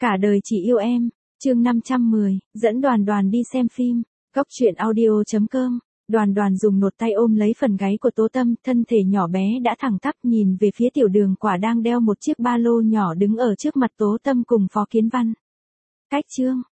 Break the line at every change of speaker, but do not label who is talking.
Cả đời chỉ yêu em, chương 510, dẫn Đoàn Đoàn đi xem phim. Góc truyện audio.com. Đoàn Đoàn dùng nột tay ôm lấy phần gáy của Tố Tâm, thân thể nhỏ bé đã thẳng tắp nhìn về phía Tiểu Đường Quả đang đeo một chiếc ba lô nhỏ đứng ở trước mặt Tố Tâm cùng Phó Kiến Văn. Cách chương,